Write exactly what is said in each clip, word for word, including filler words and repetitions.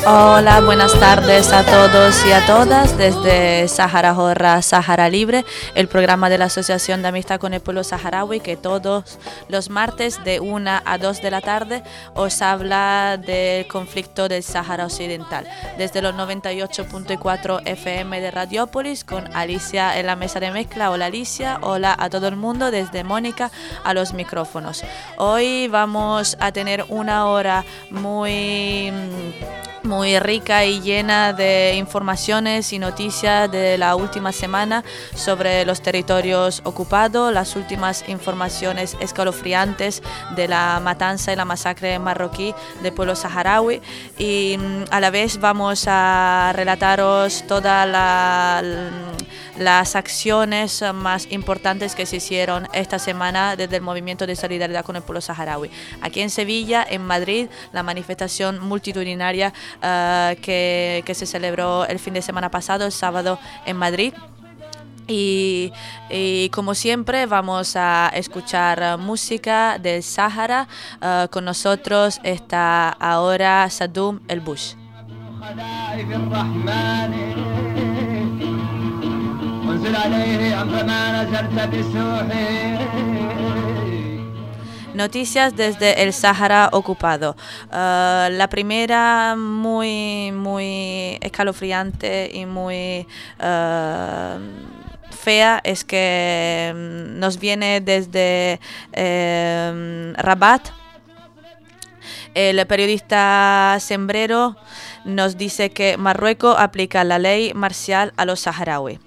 Hola, buenas tardes a todos y a todas desde Sahara Jorra, Sahara Libre, el programa de la Asociación de Amistad con el Pueblo Saharaui que todos los martes de una a dos de la tarde os habla del conflicto del Sahara Occidental. Desde los noventa y ocho punto cuatro F M de Radiópolis con Alicia en la mesa de mezcla. Hola Alicia, hola a todo el mundo, desde Mónica a los micrófonos. Hoy vamos a tener una hora muy... muy rica y llena de informaciones y noticias de la última semana sobre los territorios ocupados, las últimas informaciones escalofriantes de la matanza y la masacre marroquí del pueblo saharaui, y a la vez vamos a relataros todas la, las acciones más importantes que se hicieron esta semana desde el movimiento de solidaridad con el pueblo saharaui. Aquí en Sevilla, en Madrid, la manifestación multitudinaria Uh, que, que se celebró el fin de semana pasado, el sábado, en Madrid. Y, y como siempre vamos a escuchar música del Sahara. Uh, con nosotros está ahora Sadoum El Bush. Noticias desde el Sahara ocupado. Uh, la primera, muy, muy escalofriante y muy uh, fea, es que nos viene desde eh, Rabat. El periodista Sembrero nos dice que Marruecos aplica la ley marcial a los saharauis.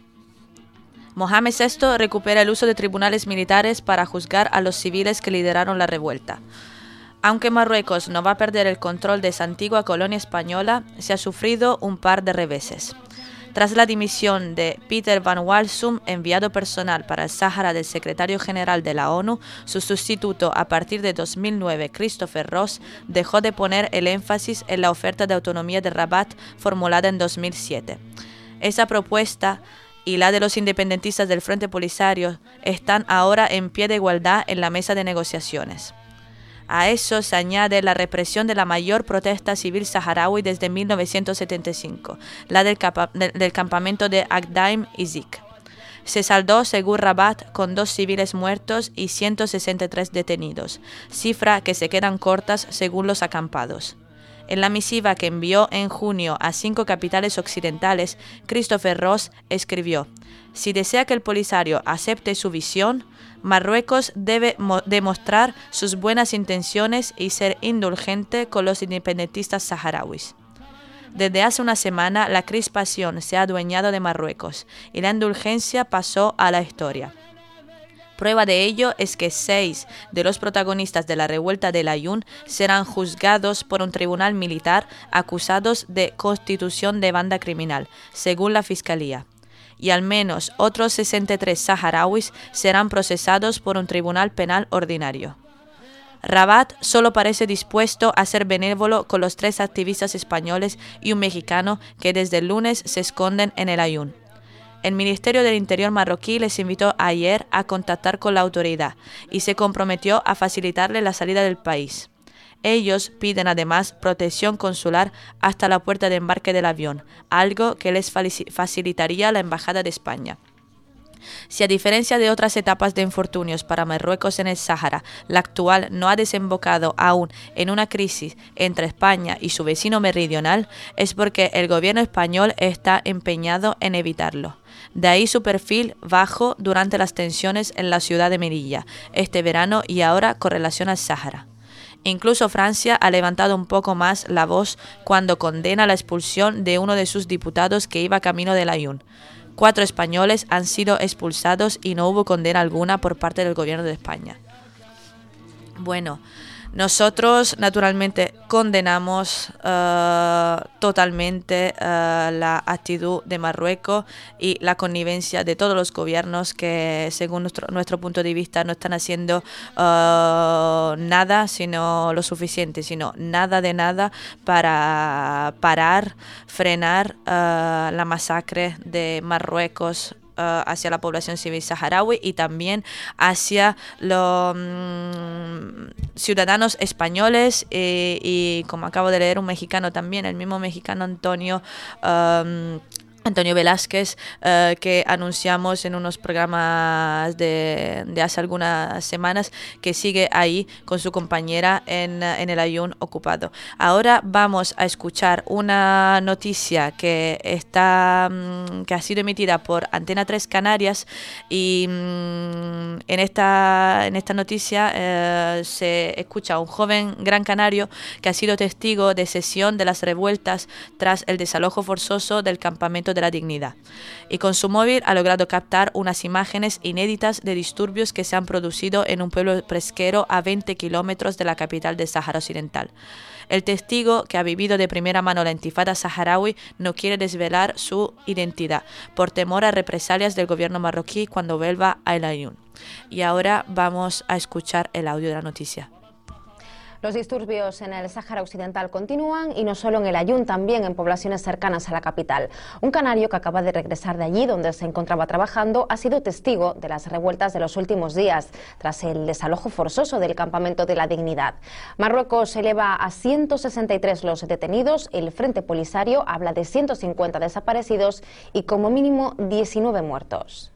Mohamed sexto recupera el uso de tribunales militares para juzgar a los civiles que lideraron la revuelta. Aunque Marruecos no va a perder el control de esa antigua colonia española, se ha sufrido un par de reveses. Tras la dimisión de Peter Van Walsum, enviado personal para el Sáhara del secretario general de la ONU, su sustituto a partir de dos mil nueve, Christopher Ross, dejó de poner el énfasis en la oferta de autonomía de Rabat formulada en dos mil siete. Esa propuesta y la de los independentistas del Frente Polisario están ahora en pie de igualdad en la mesa de negociaciones. A eso se añade la represión de la mayor protesta civil saharaui desde mil novecientos setenta y cinco, la del, capa- del campamento de Agdaim y Zik. Se saldó, según Rabat, con dos civiles muertos y ciento sesenta y tres detenidos, cifra que se quedan cortas según los acampados. En la misiva que envió en junio a cinco capitales occidentales, Christopher Ross escribió: si desea que el Polisario acepte su visión, Marruecos debe demostrar sus buenas intenciones y ser indulgente con los independentistas saharauis. Desde hace una semana, la crispación se ha adueñado de Marruecos y la indulgencia pasó a la historia. Prueba de ello es que seis de los protagonistas de la revuelta del Ayun serán juzgados por un tribunal militar acusados de constitución de banda criminal, según la Fiscalía. Y al menos otros sesenta y tres saharauis serán procesados por un tribunal penal ordinario. Rabat solo parece dispuesto a ser benévolo con los tres activistas españoles y un mexicano que desde el lunes se esconden en el Ayun. El Ministerio del Interior marroquí les invitó ayer a contactar con la autoridad y se comprometió a facilitarle la salida del país. Ellos piden además protección consular hasta la puerta de embarque del avión, algo que les facilitaría la Embajada de España. Si a diferencia de otras etapas de infortunios para Marruecos en el Sáhara, la actual no ha desembocado aún en una crisis entre España y su vecino meridional, es porque el gobierno español está empeñado en evitarlo. De ahí su perfil bajo durante las tensiones en la ciudad de Melilla, este verano y ahora con relación al Sáhara. Incluso Francia ha levantado un poco más la voz cuando condena la expulsión de uno de sus diputados que iba camino del Ayun. Cuatro españoles han sido expulsados y no hubo condena alguna por parte del gobierno de España. Bueno, nosotros naturalmente condenamos uh, totalmente uh, la actitud de Marruecos y la connivencia de todos los gobiernos que, según nuestro, nuestro punto de vista, no están haciendo uh, nada, sino lo suficiente, sino nada de nada para parar, frenar uh, la masacre de Marruecos uh, hacia la población civil saharaui y también hacia los um, ciudadanos españoles eh, y, como acabo de leer, un mexicano también, el mismo mexicano Antonio um, Antonio Velázquez, uh, que anunciamos en unos programas de, de hace algunas semanas, que sigue ahí con su compañera en, en el Aaiún ocupado. Ahora vamos a escuchar una noticia que está um, que ha sido emitida por Antena tres Canarias y um, en esta en esta noticia uh, se escucha a un joven gran canario que ha sido testigo de sesión de las revueltas tras el desalojo forzoso del campamento de la Dignidad, y con su móvil ha logrado captar unas imágenes inéditas de disturbios que se han producido en un pueblo pesquero a veinte kilómetros de la capital del Sáhara Occidental. El testigo, que ha vivido de primera mano la intifada saharaui, no quiere desvelar su identidad por temor a represalias del gobierno marroquí cuando vuelva a El Aaiún. Y ahora vamos a escuchar el audio de la noticia. Los disturbios en el Sáhara Occidental continúan, y no solo en El Aaiún, también en poblaciones cercanas a la capital. Un canario que acaba de regresar de allí donde se encontraba trabajando ha sido testigo de las revueltas de los últimos días tras el desalojo forzoso del campamento de la Dignidad. Marruecos eleva a ciento sesenta y tres los detenidos, el Frente Polisario habla de ciento cincuenta desaparecidos y como mínimo diecinueve muertos.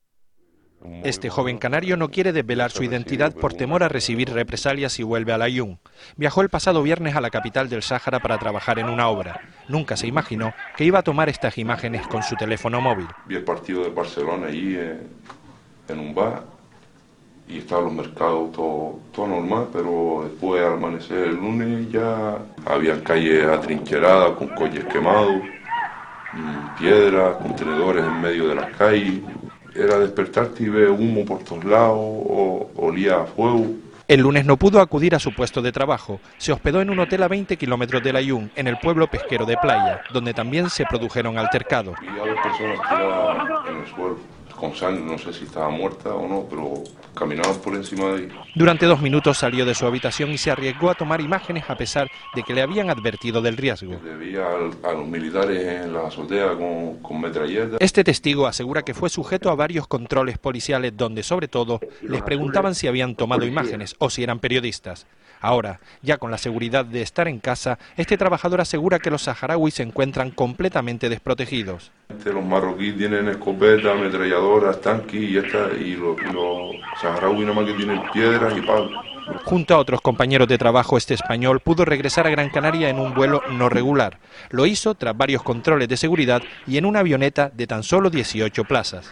Este joven canario no quiere desvelar su identidad por temor a recibir represalias si vuelve al Aaiún. Viajó el pasado viernes a la capital del Sáhara para trabajar en una obra. Nunca se imaginó que iba a tomar estas imágenes con su teléfono móvil. Vi el partido de Barcelona allí eh, en un bar y estaban los mercados todo, todo normal, pero después al amanecer el lunes ya había calles atrincheradas con coches quemados, piedras, contenedores en medio de las calles. Era despertarte y ver humo por todos lados, o olía a fuego. El lunes no pudo acudir a su puesto de trabajo. Se hospedó en un hotel a veinte kilómetros del Aaiún, en el pueblo pesquero de Playa, donde también se produjeron altercados. Y a dos personas tiradas en el suelo, con sangre, no sé si estaba muerta o no, pero caminaban por encima de ella. Durante dos minutos salió de su habitación y se arriesgó a tomar imágenes a pesar de que le habían advertido del riesgo. Debía a los militares en la azotea con, con metralletas. Este testigo asegura que fue sujeto a varios controles policiales donde, sobre todo, les preguntaban si habían tomado imágenes o si eran periodistas. Ahora, ya con la seguridad de estar en casa, este trabajador asegura que los saharauis se encuentran completamente desprotegidos. Los marroquíes tienen escopetas, ametralladoras, tanques y, esta, y los, y los saharauis nada más que tienen piedras y palos. Junto a otros compañeros de trabajo, este español pudo regresar a Gran Canaria en un vuelo no regular. Lo hizo tras varios controles de seguridad y en una avioneta de tan solo dieciocho plazas.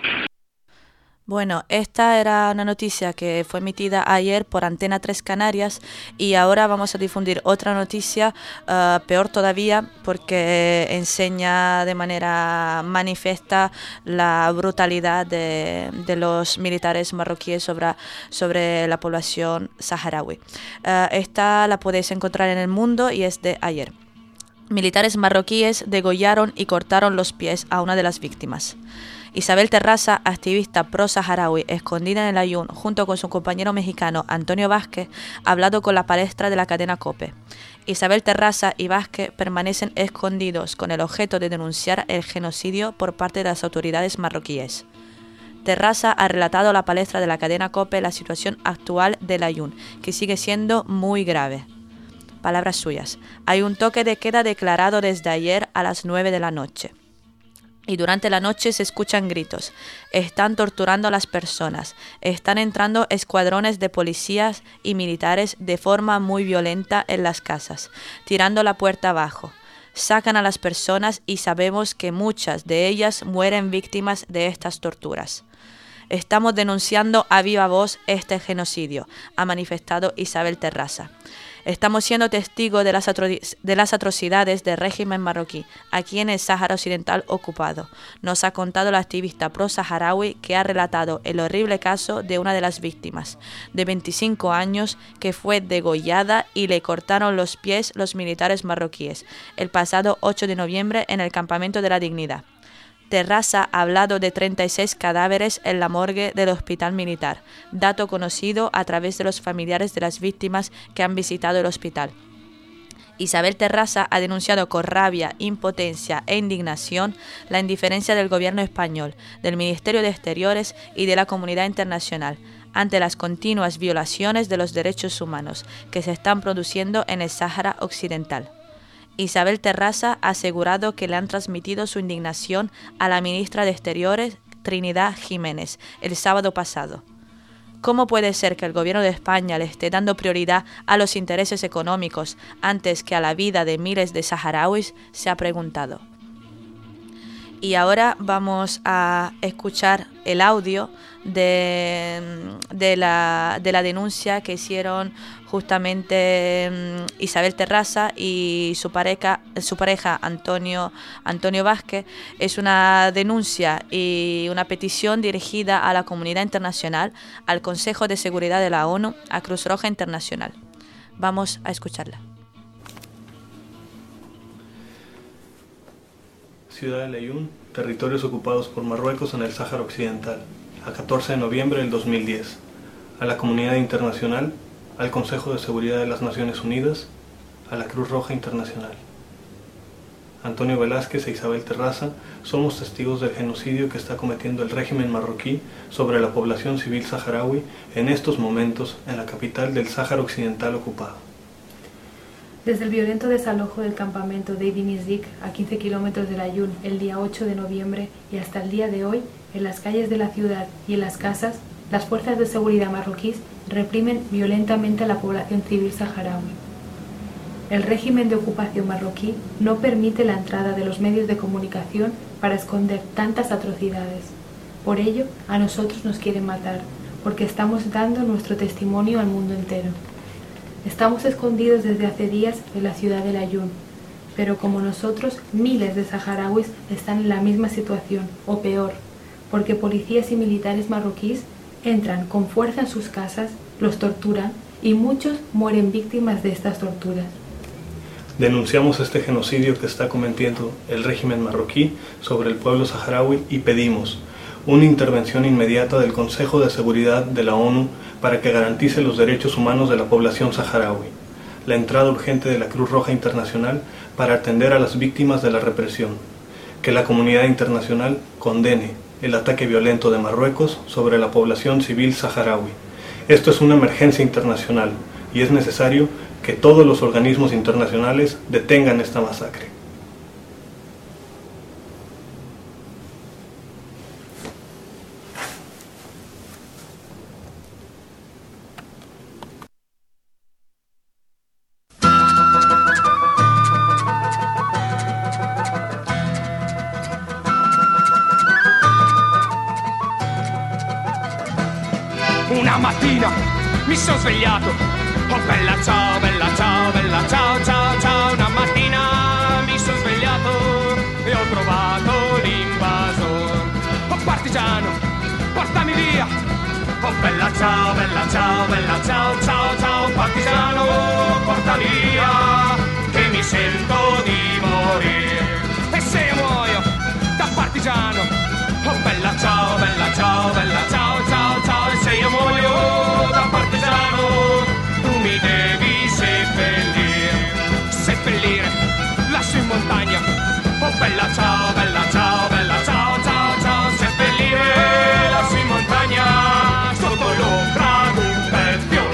Bueno, esta era una noticia que fue emitida ayer por Antena tres Canarias, y ahora vamos a difundir otra noticia uh, peor todavía, porque enseña de manera manifiesta la brutalidad de, de los militares marroquíes sobre, sobre la población saharaui. Uh, esta la podéis encontrar en El Mundo y es de ayer. Militares marroquíes degollaron y cortaron los pies a una de las víctimas. Isabel Terraza, activista pro-saharaui escondida en el Aaiún, junto con su compañero mexicano Antonio Vázquez, ha hablado con la palestra de la cadena COPE. Isabel Terraza y Vázquez permanecen escondidos con el objeto de denunciar el genocidio por parte de las autoridades marroquíes. Terraza ha relatado a la palestra de la cadena COPE la situación actual del Aaiún, que sigue siendo muy grave. Palabras suyas. Hay un toque de queda declarado desde ayer a las nueve de la noche. Y durante la noche se escuchan gritos. Están torturando a las personas. Están entrando escuadrones de policías y militares de forma muy violenta en las casas, tirando la puerta abajo. Sacan a las personas y sabemos que muchas de ellas mueren víctimas de estas torturas. Estamos denunciando a viva voz este genocidio, ha manifestado Isabel Terraza. Estamos siendo testigos de las, de las atrocidades del régimen marroquí aquí en el Sáhara Occidental ocupado, nos ha contado la activista pro-saharaui, que ha relatado el horrible caso de una de las víctimas, de veinticinco años, que fue degollada y le cortaron los pies los militares marroquíes el pasado ocho de noviembre en el campamento de la Dignidad. Terraza ha hablado de treinta y seis cadáveres en la morgue del hospital militar, dato conocido a través de los familiares de las víctimas que han visitado el hospital. Isabel Terrasa ha denunciado con rabia, impotencia e indignación la indiferencia del gobierno español, del Ministerio de Exteriores y de la comunidad internacional ante las continuas violaciones de los derechos humanos que se están produciendo en el Sáhara Occidental. Isabel Terrasa ha asegurado que le han transmitido su indignación a la ministra de Exteriores, Trinidad Jiménez, el sábado pasado. ¿Cómo puede ser que el gobierno de España le esté dando prioridad a los intereses económicos antes que a la vida de miles de saharauis?, se ha preguntado. Y ahora vamos a escuchar el audio de, de, la, de la denuncia que hicieron justamente Isabel Terrasa y su pareja, su pareja Antonio, Antonio Vázquez. Es una denuncia y una petición dirigida a la comunidad internacional, al Consejo de Seguridad de la ONU, a Cruz Roja Internacional. Vamos a escucharla. Ciudad de Laayoune, territorios ocupados por Marruecos en el Sáhara Occidental, a catorce de noviembre del dos mil diez. A la comunidad internacional, al Consejo de Seguridad de las Naciones Unidas, a la Cruz Roja Internacional. Antonio Velázquez e Isabel Terrasa somos testigos del genocidio que está cometiendo el régimen marroquí sobre la población civil saharaui en estos momentos en la capital del Sáhara Occidental ocupado. Desde el violento desalojo del campamento de Idinik a quince kilómetros de Laayoune el día ocho de noviembre y hasta el día de hoy, en las calles de la ciudad y en las casas, las fuerzas de seguridad marroquíes reprimen violentamente a la población civil saharaui. El régimen de ocupación marroquí no permite la entrada de los medios de comunicación para esconder tantas atrocidades. Por ello, a nosotros nos quieren matar, porque estamos dando nuestro testimonio al mundo entero. Estamos escondidos desde hace días en la ciudad de Laayoune, pero como nosotros, miles de saharauis están en la misma situación, o peor, porque policías y militares marroquíes entran con fuerza en sus casas, los torturan y muchos mueren víctimas de estas torturas. Denunciamos este genocidio que está cometiendo el régimen marroquí sobre el pueblo saharaui y pedimos una intervención inmediata del Consejo de Seguridad de la ONU para que garantice los derechos humanos de la población saharaui, la entrada urgente de la Cruz Roja Internacional para atender a las víctimas de la represión, que la comunidad internacional condene el ataque violento de Marruecos sobre la población civil saharaui. Esto es una emergencia internacional y es necesario que todos los organismos internacionales detengan esta masacre. Una mattina mi sono svegliato, oh bella ciao, bella ciao, bella ciao, ciao, ciao. Una mattina mi sono svegliato e ho trovato l'invasor. Oh partigiano, portami via, oh bella ciao, bella ciao, bella ciao, ciao, ciao. Partigiano, portami via, che mi sento di morire. E se io muoio da partigiano, oh bella ciao, bella ciao, bella ciao, ciao, ciao. E se io muoio da partigiano, tu mi devi seppellire, seppellire lassù in montagna. Oh bella ciao, bella ciao, bella ciao, ciao, ciao. Seppellire lassù in montagna, sotto l'ombra d'un bel fiore.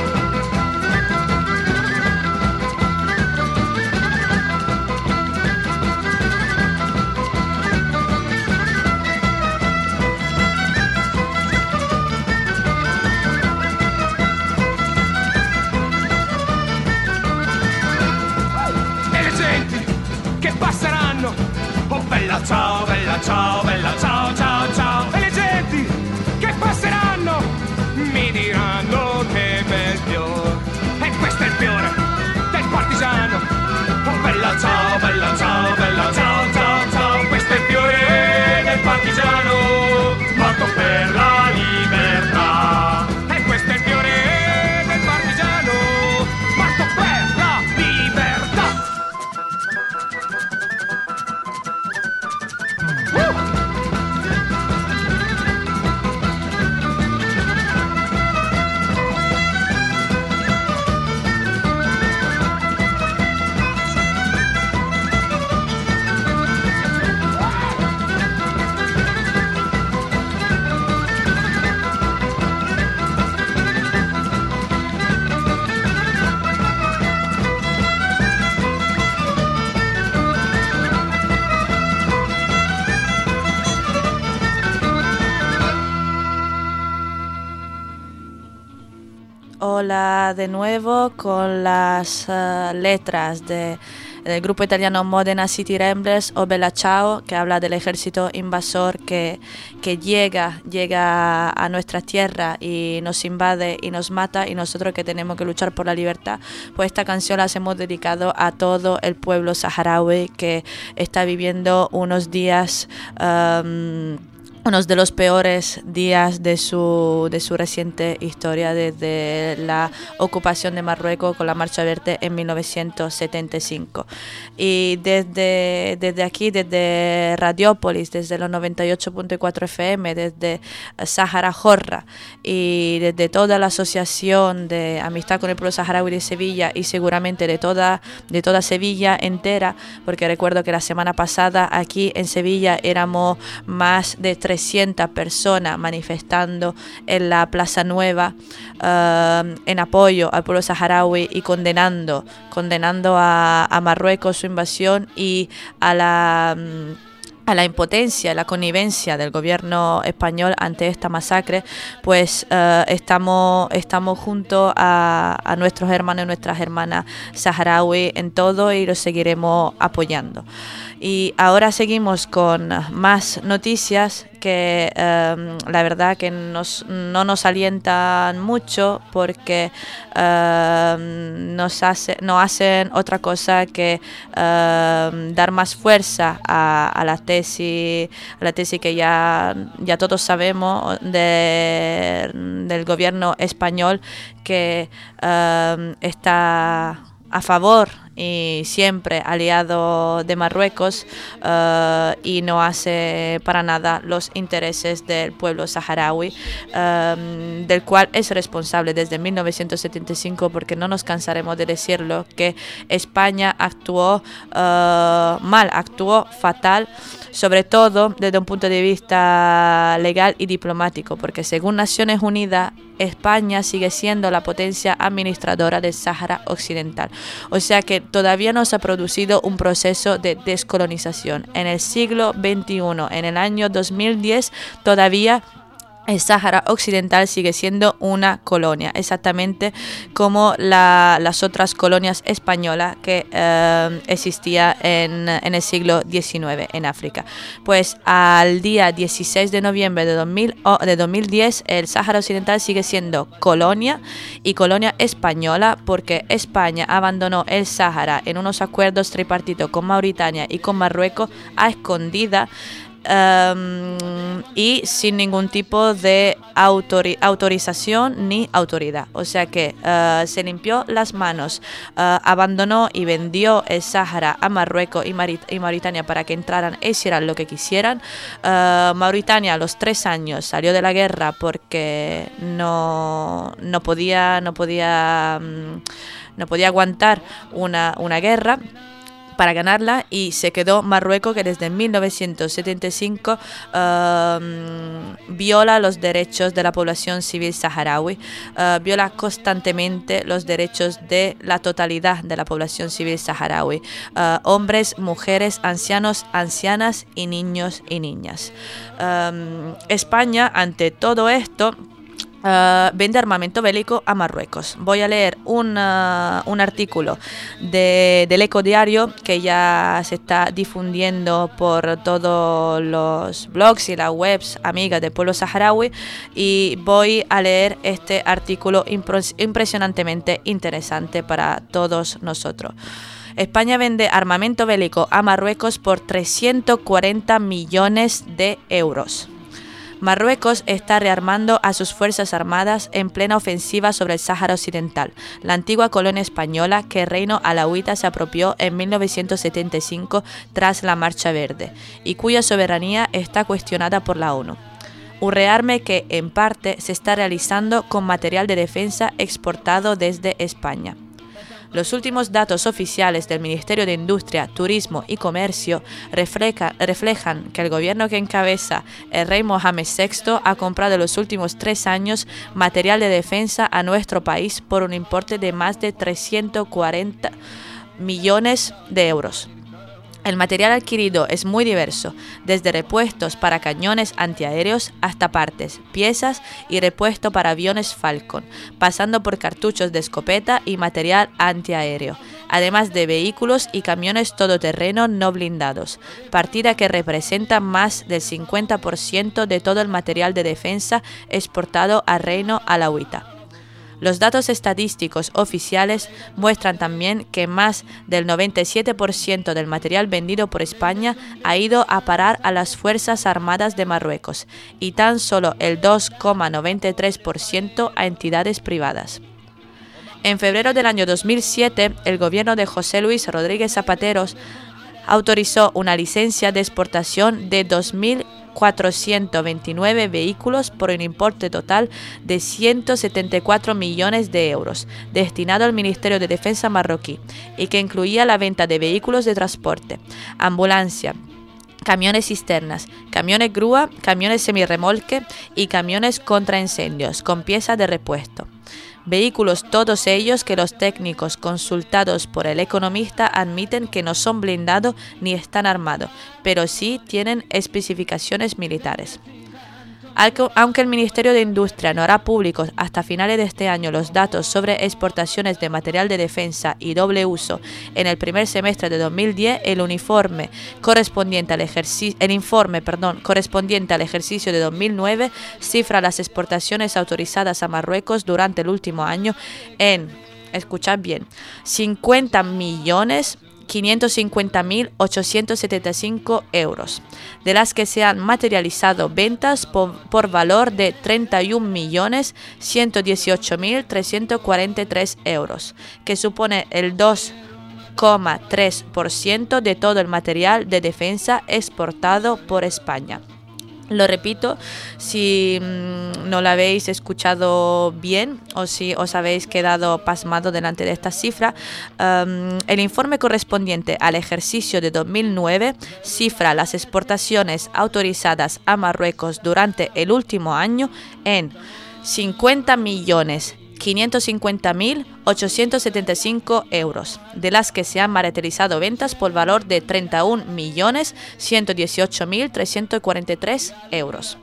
Hola de nuevo con las uh, letras de, del grupo italiano Modena City Ramblers o Bella Ciao, que habla del ejército invasor que, que llega, llega a nuestra tierra y nos invade y nos mata, y nosotros que tenemos que luchar por la libertad. Pues esta canción la hemos dedicado a todo el pueblo saharaui que está viviendo unos días um, uno de los peores días de su, de su reciente historia desde la ocupación de Marruecos con la Marcha Verde en mil novecientos setenta y cinco. Y desde, desde aquí, desde Radiópolis, desde los noventa y ocho punto cuatro F M, desde Sahara Jorra y desde toda la Asociación de Amistad con el Pueblo Saharaui de Sevilla, y seguramente de toda, de toda Sevilla entera, porque recuerdo que la semana pasada aquí en Sevilla éramos más de trescientas personas manifestando en la Plaza Nueva uh, en apoyo al pueblo saharaui y condenando, condenando a, a Marruecos su invasión y a la... Um, a la impotencia, la connivencia del gobierno español ante esta masacre. Pues uh, estamos, estamos junto a, a nuestros hermanos y nuestras hermanas saharaui en todo, y los seguiremos apoyando. Y ahora seguimos con más noticias que um, la verdad que nos, no nos alientan mucho, porque uh, nos, hace, nos hacen otra cosa que uh, dar más fuerza a, a la tesis, a la tesis que ya, ya todos sabemos de, del gobierno español, que uh, está a favor y siempre aliado de Marruecos, uh, y no hace para nada los intereses del pueblo saharaui, um, del cual es responsable desde mil novecientos setenta y cinco, porque no nos cansaremos de decirlo, que España actuó uh, mal, actuó fatal, sobre todo desde un punto de vista legal y diplomático, porque según Naciones Unidas, España sigue siendo la potencia administradora del Sáhara Occidental. O sea que todavía no se ha producido un proceso de descolonización. En el siglo veintiuno, en el año dos mil diez, todavía el Sáhara Occidental sigue siendo una colonia, exactamente como la, las otras colonias españolas que eh, existían en, en el siglo diecinueve en África. Pues al día dieciséis de noviembre de, dos mil, oh, de dos mil diez, el Sáhara Occidental sigue siendo colonia, y colonia española, porque España abandonó el Sáhara en unos acuerdos tripartitos con Mauritania y con Marruecos a escondida, Um, y sin ningún tipo de autori autorización ni autoridad. O sea que uh, se limpió las manos, uh, abandonó y vendió el Sáhara a Marruecos y, Marit y Mauritania para que entraran e hicieran lo que quisieran. Uh, Mauritania a los tres años salió de la guerra porque no, no podía, no podía, um, no podía aguantar una, una guerra para ganarla, y se quedó Marruecos, que desde mil novecientos setenta y cinco uh, viola los derechos de la población civil saharaui, uh, viola constantemente los derechos de la totalidad de la población civil saharaui, uh, hombres, mujeres, ancianos, ancianas y niños y niñas. Um, España, ante todo esto, Uh, vende armamento bélico a Marruecos. Voy a leer un, uh, un artículo de, del Eco Diario, que ya se está difundiendo por todos los blogs y las webs amigas del pueblo saharaui, y voy a leer este artículo impresionantemente interesante para todos nosotros. España vende armamento bélico a Marruecos por trescientos cuarenta millones de euros. Marruecos está rearmando a sus fuerzas armadas en plena ofensiva sobre el Sáhara Occidental, la antigua colonia española que el reino alauita se apropió en mil novecientos setenta y cinco tras la Marcha Verde, y cuya soberanía está cuestionada por la ONU. Un rearme que, en parte, se está realizando con material de defensa exportado desde España. Los últimos datos oficiales del Ministerio de Industria, Turismo y Comercio refleja, reflejan que el gobierno que encabeza el rey Mohamed sexto ha comprado en los últimos tres años material de defensa a nuestro país por un importe de más de trescientos cuarenta millones de euros. El material adquirido es muy diverso, desde repuestos para cañones antiaéreos hasta partes, piezas y repuesto para aviones Falcon, pasando por cartuchos de escopeta y material antiaéreo, además de vehículos y camiones todoterreno no blindados, partida que representa más del cincuenta por ciento de todo el material de defensa exportado al Reino Alauita. Los datos estadísticos oficiales muestran también que más del noventa y siete por ciento del material vendido por España ha ido a parar a las Fuerzas Armadas de Marruecos y tan solo el dos coma noventa y tres por ciento a entidades privadas. En febrero del año dos mil siete, el gobierno de José Luis Rodríguez Zapatero autorizó una licencia de exportación de dos mil cuatrocientos veintinueve vehículos por un importe total de ciento setenta y cuatro millones de euros, destinado al Ministerio de Defensa marroquí, y que incluía la venta de vehículos de transporte, ambulancia, camiones cisternas, camiones grúa, camiones semirremolque y camiones contra incendios con piezas de repuesto. Vehículos todos ellos que los técnicos consultados por el economista admiten que no son blindados ni están armados, pero sí tienen especificaciones militares. Aunque el Ministerio de Industria no hará públicos hasta finales de este año los datos sobre exportaciones de material de defensa y doble uso en el primer semestre de dos mil diez, el uniforme correspondiente al ejercicio, el informe, perdón, correspondiente al ejercicio de dos mil nueve cifra las exportaciones autorizadas a Marruecos durante el último año en, escuchad bien, cincuenta millones quinientos cincuenta mil ochocientos setenta y cinco euros, de las que se han materializado ventas por, por valor de treinta y un millones ciento dieciocho mil trescientos cuarenta y tres euros, que supone el dos coma tres por ciento de todo el material de defensa exportado por España. Lo repito, si mmm, no lo habéis escuchado bien o si os habéis quedado pasmado delante de esta cifra, um, el informe correspondiente al ejercicio de dos mil nueve cifra las exportaciones autorizadas a Marruecos durante el último año en cincuenta millones quinientos cincuenta mil ochocientos setenta y cinco euros, de las que se han materializado ventas por valor de treinta y un millones ciento dieciocho mil trescientos cuarenta y tres euros.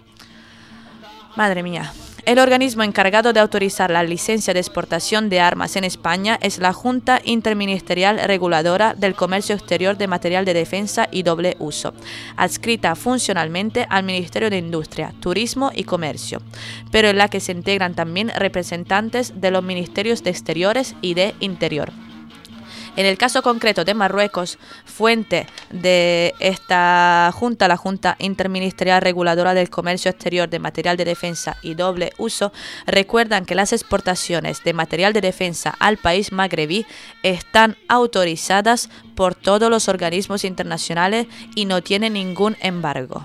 Madre mía. El organismo encargado de autorizar la licencia de exportación de armas en España es la Junta Interministerial Reguladora del Comercio Exterior de Material de Defensa y Doble Uso, adscrita funcionalmente al Ministerio de Industria, Turismo y Comercio, pero en la que se integran también representantes de los Ministerios de Exteriores y de Interior. En el caso concreto de Marruecos, fuente de esta Junta, la Junta Interministerial Reguladora del Comercio Exterior de Material de Defensa y Doble Uso, recuerdan que las exportaciones de material de defensa al país magrebí están autorizadas por todos los organismos internacionales y no tienen ningún embargo.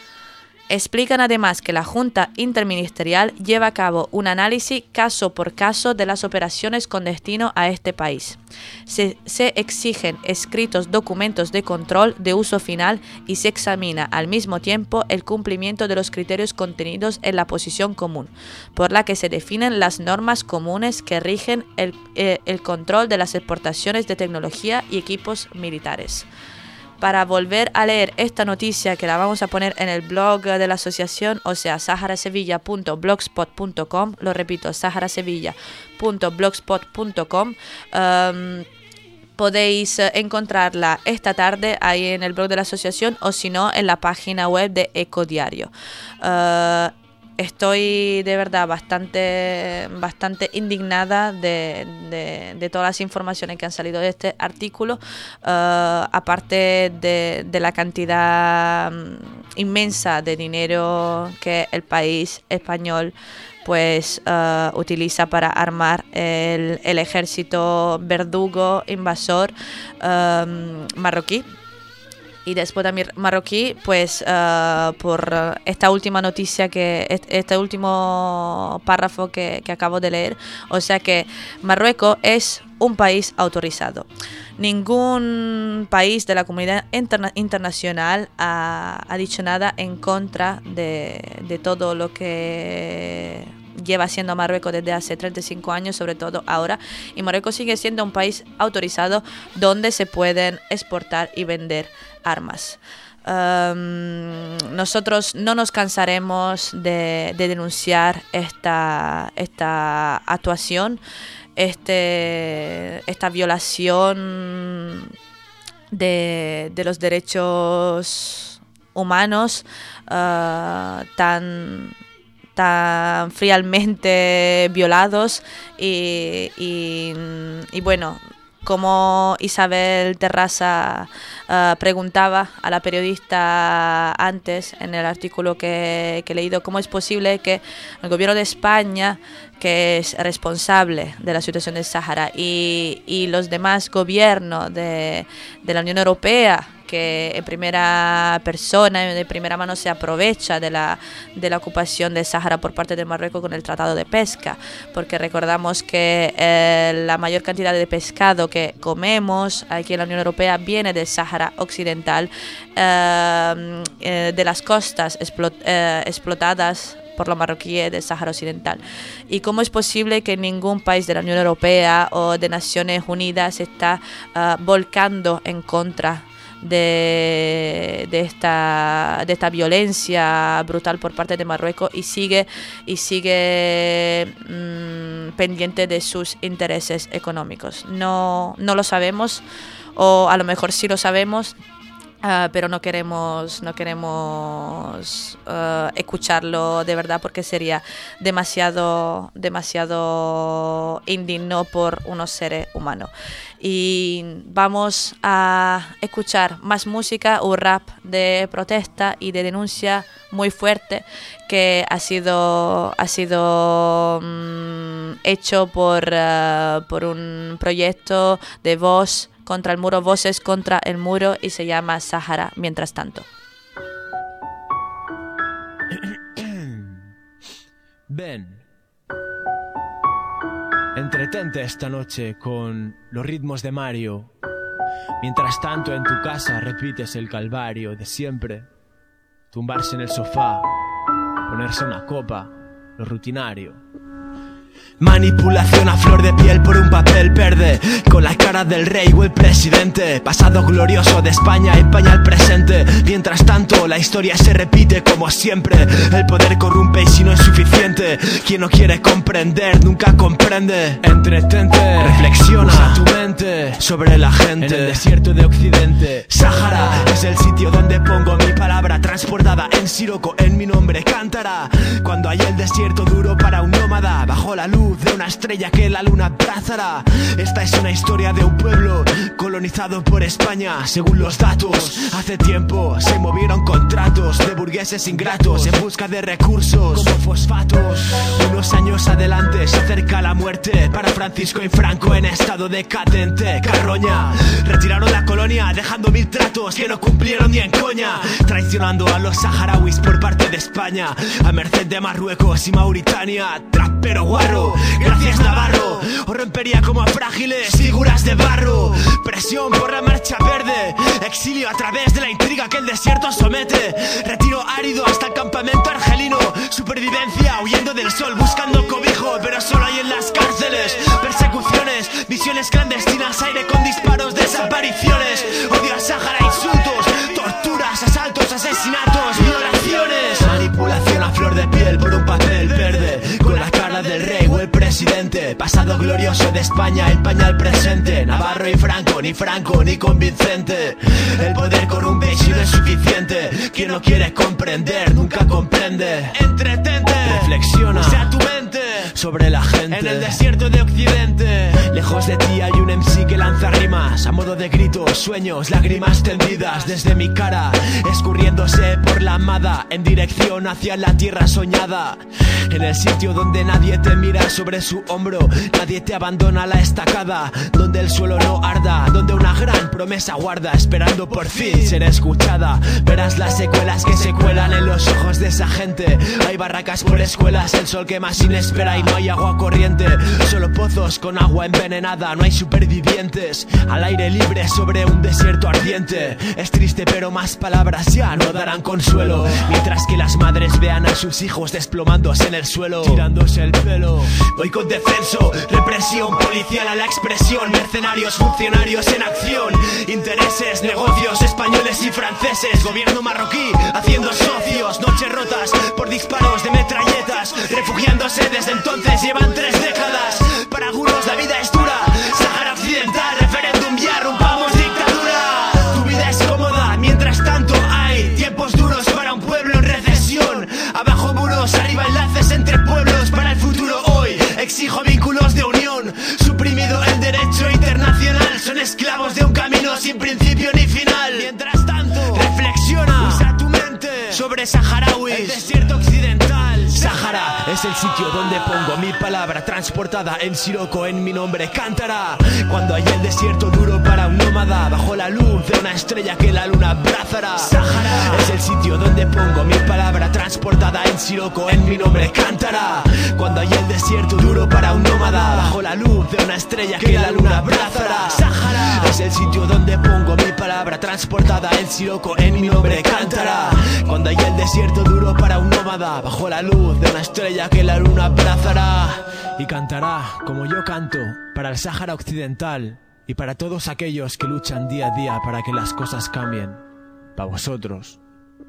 Explican además que la Junta Interministerial lleva a cabo un análisis caso por caso de las operaciones con destino a este país. Se, se exigen escritos documentos de control de uso final y se examina al mismo tiempo el cumplimiento de los criterios contenidos en la posición común, por la que se definen las normas comunes que rigen el, eh, el control de las exportaciones de tecnología y equipos militares. Para volver a leer esta noticia, que la vamos a poner en el blog de la asociación, o sea, sahara sevilla punto blogspot punto com, lo repito, sahara sevilla punto blogspot punto com, um, podéis encontrarla esta tarde ahí en el blog de la asociación o si no en la página web de Ecodiario. Uh, Estoy de verdad bastante, bastante indignada de, de, de todas las informaciones que han salido de este artículo, uh, aparte de, de la cantidad inmensa de dinero que el país español pues uh, utiliza para armar el, el ejército verdugo invasor um, marroquí. Y después también marroquí, pues uh, por esta última noticia, que este último párrafo que, que acabo de leer, o sea que Marruecos es un país autorizado. Ningún país de la comunidad interna internacional ha, ha dicho nada en contra de, de todo lo que lleva siendo Marruecos desde hace treinta y cinco años, sobre todo ahora, y Marruecos sigue siendo un país autorizado donde se pueden exportar y vender armas. Um, nosotros no nos cansaremos de, de denunciar esta, esta actuación, este, esta violación de, de los derechos humanos uh, tan, tan friamente violados y, y, y bueno, como Isabel Terrassa uh, preguntaba a la periodista antes en el artículo que, que he leído, cómo es posible que el gobierno de España, que es responsable de la situación del Sáhara, y, y los demás gobiernos de, de la Unión Europea, que en primera persona, de primera mano se aprovecha de la, de la ocupación del Sáhara por parte de Marruecos con el Tratado de Pesca, porque recordamos que eh, la mayor cantidad de pescado que comemos aquí en la Unión Europea viene del Sáhara Occidental, eh, eh, de las costas explot, eh, explotadas por los marroquíes del Sáhara Occidental. ¿Y cómo es posible que ningún país de la Unión Europea o de Naciones Unidas se está uh, volcando en contra de, de, esta, de esta violencia brutal por parte de Marruecos y sigue, y sigue mmm, pendiente de sus intereses económicos? No, no lo sabemos, o a lo mejor sí lo sabemos, Uh, pero no queremos no queremos uh, escucharlo de verdad, porque sería demasiado demasiado indigno por unos seres humanos. Y vamos a escuchar más música, un rap de protesta y de denuncia muy fuerte que ha sido ha sido um, hecho por uh, por un proyecto de voz contra el muro, Voces contra el Muro, y se llama Sáhara Mientras Tanto. Ven, entretente esta noche con los ritmos de Mario. Mientras tanto en tu casa repites el calvario de siempre. Tumbarse en el sofá, ponerse una copa, lo rutinario. Manipulación a flor de piel por un papel verde, con la cara del rey o el presidente. Pasado glorioso de España, España al presente. Mientras tanto la historia se repite como siempre. El poder corrompe y si no es suficiente, quien no quiere comprender nunca comprende. Entretente, reflexiona, usa tu mente sobre la gente. En el desierto de Occidente, Sáhara es el sitio donde pongo mi palabra transportada en siroco, en mi nombre cantará. Cuando hay el desierto duro para un nómada, bajo la luz de una estrella que la luna abrazará. Esta es una historia de un pueblo colonizado por España. Según los datos, hace tiempo se movieron contratos de burgueses ingratos en busca de recursos como fosfatos. Unos años adelante se acerca la muerte para Francisco y Franco en estado decadente. Carroña, retiraron la colonia dejando mil tratos que no cumplieron ni en coña, traicionando a los saharauis por parte de España, a merced de Marruecos y Mauritania. Trapero guarro, gracias Navarro, os rompería como a frágiles figuras de barro. Presión por la marcha verde, exilio a través de la intriga que el desierto somete. Retiro árido hasta el campamento argelino, supervivencia huyendo del sol buscando cobijo, pero solo hay en las cárceles. Persecuciones, misiones clandestinas, aire con disparos, desapariciones. Odio al Sáhara, insultos, torturas, asaltos, asesinatos, violaciones. Manipulación a flor de piel por un papel verde, con la cara del rey o el presidente. Pasado glorioso de España, España al presente. Navarro y Franco, ni Franco ni convincente. El poder corrompe y si no es suficiente, quien no quiere comprender nunca comprende. Entretente, reflexiona, usa tu mente sobre la gente. En el desierto de Occidente, lejos de ti hay un M C que lanza rimas a modo de gritos, sueños, lágrimas tendidas desde mi cara, escurriéndose por la amada en dirección hacia la tierra soñada. En el sitio donde nadie te mira sobre su hombro, nadie te abandona la estacada, donde el suelo no arda, donde una gran promesa guarda, esperando por fin ser escuchada. Verás las secuelas que se cuelan en los ojos de esa gente. Hay barracas por escuelas, el sol que más inespera y no hay agua corriente, solo pozos con agua envenenada, no hay supervivientes. Al aire libre sobre un desierto ardiente. Es triste pero más palabras ya no darán consuelo. Mientras que las madres vean a sus hijos desplomándose en el suelo, tirándose el pelo. Voy con defenso, represión policial a la expresión. Mercenarios, funcionarios en acción. Intereses, negocios españoles y franceses. Gobierno marroquí haciendo socios. Noches rotas por disparos de metralletas. Refugiándose desde entonces, llevan tres décadas. Para algunos la vida es dura. Sáhara Occidental, referéndum ya, rompamos dictadura. Tu vida es cómoda, mientras tanto hay tiempos duros para un pueblo en recesión. Abajo muros, arriba enlaces entre pueblos. Para el futuro hoy exijo vínculos de unión. Suprimido el derecho internacional. Son esclavos de un camino sin principio ni final. Mientras tanto, reflexiona, usa tu mente sobre saharauis, el desierto occidental. Sáhara es el sitio donde pongo mi palabra transportada en siroco, en mi nombre cantará. Cuando hay el desierto duro para un nómada, bajo la luz de una estrella que la luna abrazará. Sáhara es el sitio donde pongo mi palabra transportada en siroco, en mi nombre cantará. Cuando hay el desierto duro para un nómada, bajo la luz de una estrella que la luna abrazará. Sáhara es el sitio donde pongo mi palabra transportada en siroco, en mi nombre cantará. Cuando hay el desierto duro para un nómada, bajo la luz de una estrella que la luna abrazará. Y cantará como yo canto para el Sáhara Occidental y para todos aquellos que luchan día a día para que las cosas cambien. Para vosotros.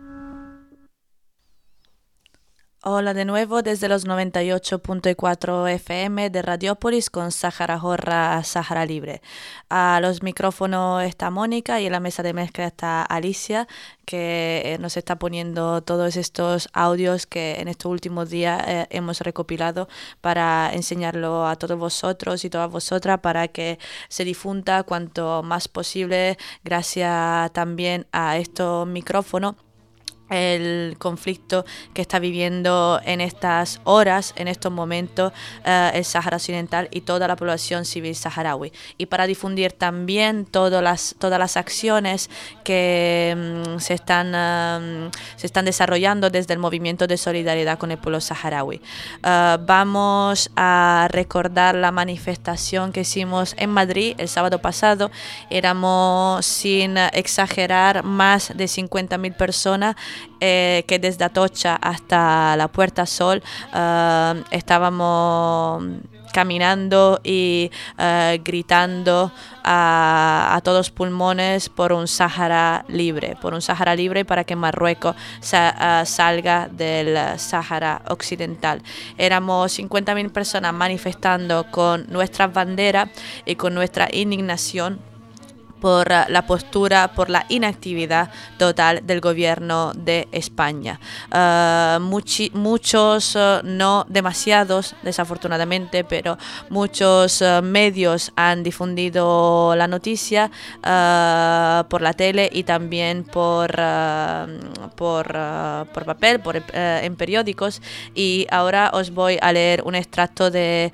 Hola de nuevo desde los noventa y ocho punto cuatro F M de Radiópolis con Sáhara Jorra, Sáhara Libre. A los micrófonos está Mónica y en la mesa de mezcla está Alicia, que nos está poniendo todos estos audios que en estos últimos días eh, hemos recopilado para enseñarlo a todos vosotros y todas vosotras para que se difunda cuanto más posible gracias también a estos micrófonos el conflicto que está viviendo en estas horas, en estos momentos, eh, el Sáhara Occidental y toda la población civil saharaui. Y para difundir también todas las, todas las acciones que um, se, están, um, se están desarrollando desde el movimiento de solidaridad con el pueblo saharaui. Uh, vamos a recordar la manifestación que hicimos en Madrid el sábado pasado. Éramos, sin exagerar, más de cincuenta mil personas Eh, que desde Atocha hasta la Puerta Sol uh, estábamos caminando y uh, gritando a, a todos pulmones por un Sáhara libre, por un Sáhara libre para que Marruecos sa, uh, salga del Sáhara Occidental. Éramos cincuenta mil personas manifestando con nuestras banderas y con nuestra indignación por la postura, por la inactividad total del gobierno de España. Uh, muchi, muchos, uh, no demasiados desafortunadamente, pero muchos uh, medios han difundido la noticia uh, por la tele y también por, uh, por, uh, por papel, por, uh, en periódicos, y ahora os voy a leer un extracto de,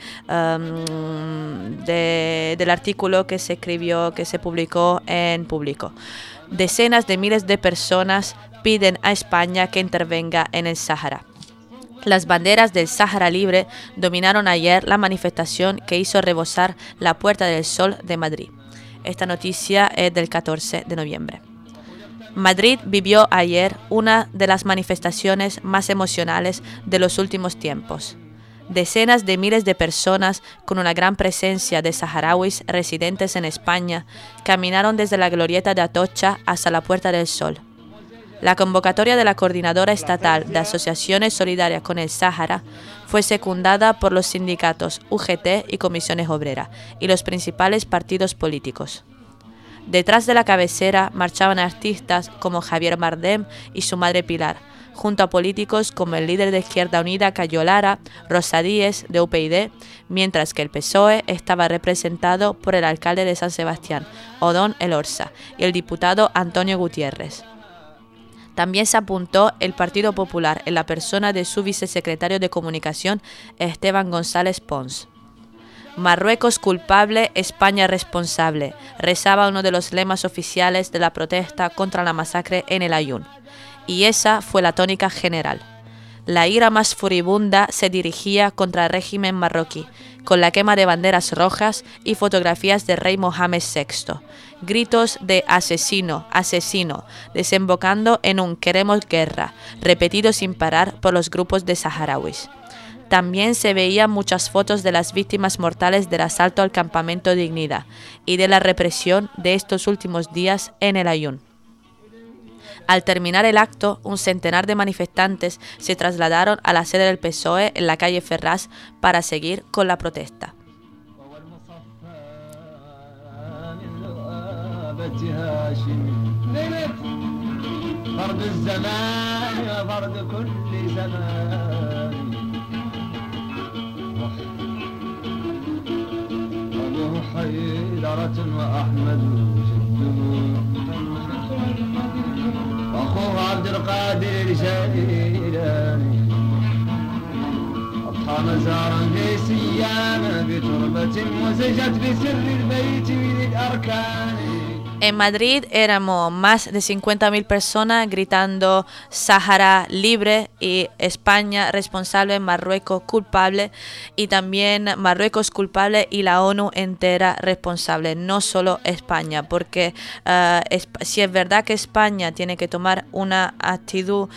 um, de, del artículo que se escribió, que se publicó en público. Decenas de miles de personas piden a España que intervenga en el Sáhara. Las banderas del Sáhara libre dominaron ayer la manifestación que hizo rebosar la Puerta del Sol de Madrid. Esta noticia es del catorce de noviembre. Madrid vivió ayer una de las manifestaciones más emocionales de los últimos tiempos. Decenas de miles de personas con una gran presencia de saharauis residentes en España caminaron desde la glorieta de Atocha hasta la Puerta del Sol. La convocatoria de la Coordinadora Estatal de Asociaciones Solidarias con el Sáhara fue secundada por los sindicatos U G T y Comisiones Obreras y los principales partidos políticos. Detrás de la cabecera marchaban artistas como Javier Bardem y su madre Pilar, junto a políticos como el líder de Izquierda Unida Cayo Lara, Rosa Díez de U P y D, mientras que el P S O E estaba representado por el alcalde de San Sebastián, Odón Elorza, y el diputado Antonio Gutiérrez. También se apuntó el Partido Popular en la persona de su vicesecretario de Comunicación, Esteban González Pons. Marruecos culpable, España responsable, rezaba uno de los lemas oficiales de la protesta contra la masacre en el Aaiún. Y esa fue la tónica general. La ira más furibunda se dirigía contra el régimen marroquí, con la quema de banderas rojas y fotografías del rey Mohamed sexto. Gritos de asesino, asesino, desembocando en un queremos guerra, repetido sin parar por los grupos de saharauis. También se veían muchas fotos de las víctimas mortales del asalto al campamento Dignidad y de la represión de estos últimos días en el Ayun. Al terminar el acto, un centenar de manifestantes se trasladaron a la sede del P S O E en la calle Ferraz para seguir con la protesta. En Madrid éramos más de cincuenta mil personas gritando Sáhara libre y España responsable, Marruecos culpable, y también Marruecos culpable y la ONU entera responsable, no solo España, porque uh, es, si es verdad que España tiene que tomar una actitud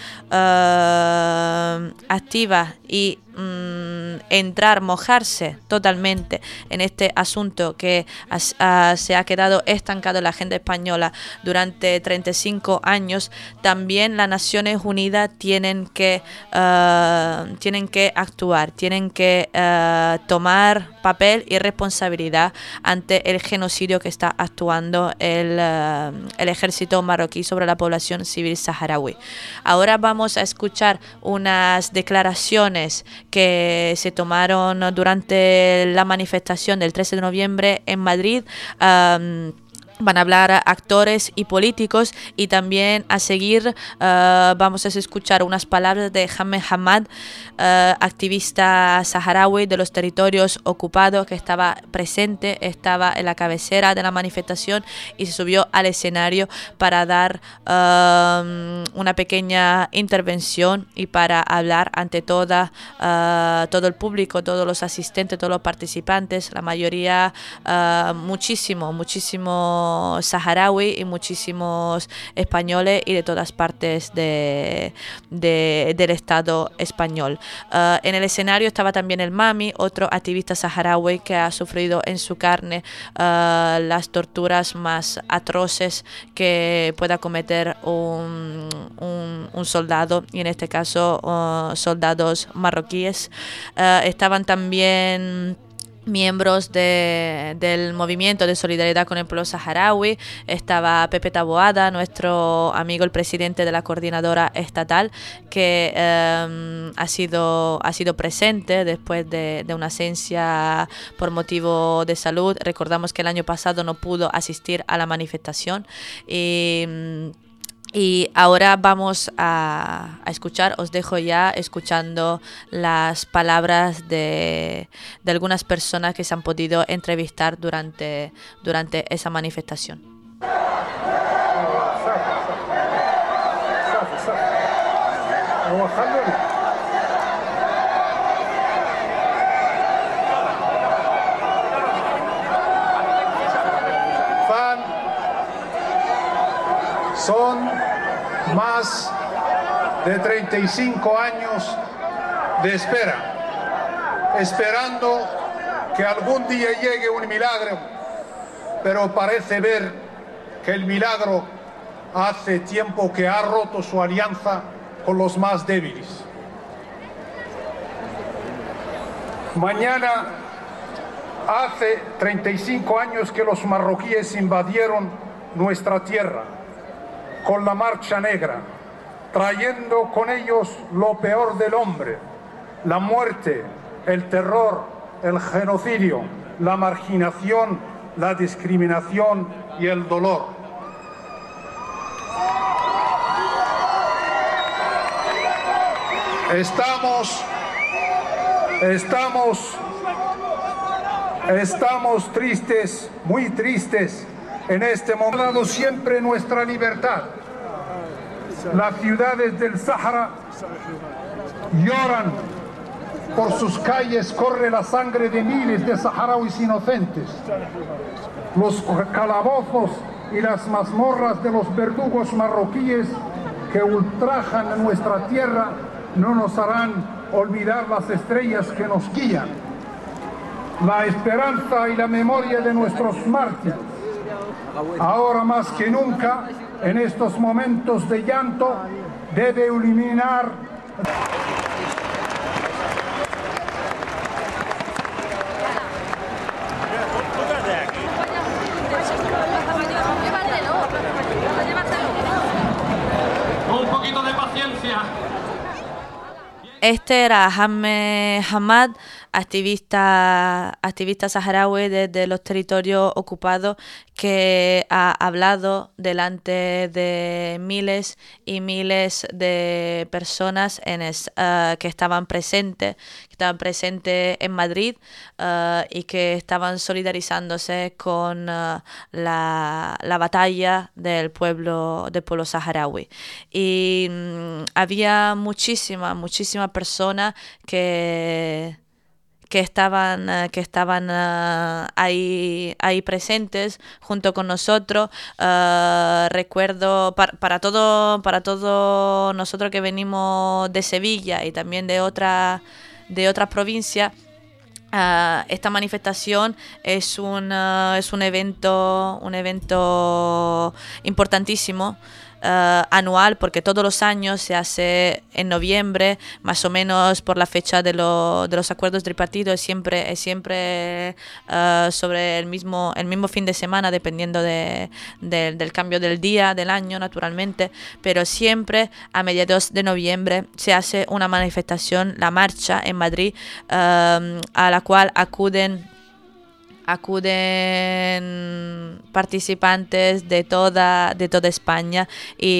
uh, activa y entrar, mojarse totalmente en este asunto que has, uh, se ha quedado estancado en la agenda española durante treinta y cinco años, también las Naciones Unidas tienen que, uh, tienen que actuar, tienen que uh, tomar papel y responsabilidad ante el genocidio que está actuando el, uh, el ejército marroquí sobre la población civil saharaui. Ahora vamos a escuchar unas declaraciones que se tomaron durante la manifestación del trece de noviembre en Madrid. Um, Van a hablar actores y políticos, y también a seguir uh, vamos a escuchar unas palabras de Ahmed Hamad, uh, activista saharaui de los territorios ocupados, que estaba presente, estaba en la cabecera de la manifestación y se subió al escenario para dar uh, una pequeña intervención y para hablar ante toda, uh, todo el público, todos los asistentes, todos los participantes, la mayoría, uh, muchísimo, muchísimo saharaui y muchísimos españoles y de todas partes de, de, del Estado español. Uh, en el escenario estaba también el Mami, otro activista saharaui que ha sufrido en su carne uh, las torturas más atroces que pueda cometer un, un, un soldado, y en este caso uh, soldados marroquíes. Uh, estaban también miembros de, del movimiento de solidaridad con el pueblo saharaui. Estaba Pepe Taboada, nuestro amigo, el presidente de la coordinadora estatal, que eh, ha sido ha sido presente después de, de una ausencia por motivo de salud. Recordamos que el año pasado no pudo asistir a la manifestación. Y Y ahora vamos a, a escuchar, os dejo ya escuchando las palabras de, de algunas personas que se han podido entrevistar durante, durante esa manifestación. Son más de treinta y cinco años de espera, esperando que algún día llegue un milagro, pero parece ver que el milagro hace tiempo que ha roto su alianza con los más débiles. Mañana hace treinta y cinco años que los marroquíes invadieron nuestra tierra con la Marcha Negra, trayendo con ellos lo peor del hombre: la muerte, el terror, el genocidio, la marginación, la discriminación y el dolor. Estamos, estamos, estamos tristes, muy tristes en este momento. Hemos dado siempre nuestra libertad. Las ciudades del Sáhara Lloran, por sus calles corre la sangre de miles de saharauis inocentes. Los calabozos y las mazmorras de los verdugos marroquíes que ultrajan nuestra tierra no nos harán olvidar las estrellas que nos guían, la esperanza y la memoria de nuestros mártires. Ahora más que nunca, en estos momentos de llanto, debe iluminar Un poquito de paciencia. Este era Ahmed Hamad, activista, activista saharaui desde los territorios ocupados, que ha hablado delante de miles y miles de personas en es, uh, que estaban presentes, que estaban presentes en Madrid uh, y que estaban solidarizándose con uh, la, la batalla del pueblo, del pueblo saharaui. Y um, había muchísimas, muchísimas personas que que estaban que estaban uh, ahí ahí presentes junto con nosotros. Uh, recuerdo para, para todo para todo nosotros que venimos de Sevilla y también de otra de otras provincias. Uh, esta manifestación es un uh, es un evento un evento importantísimo. Uh, anual, porque todos los años se hace en noviembre, más o menos por la fecha de, lo, de los acuerdos tripartitos, es siempre, es siempre uh, sobre el mismo, el mismo fin de semana, dependiendo de, de, del cambio del día, del año, naturalmente, pero siempre a mediados de noviembre se hace una manifestación, la marcha en Madrid, uh, a la cual acuden acuden participantes de toda de toda España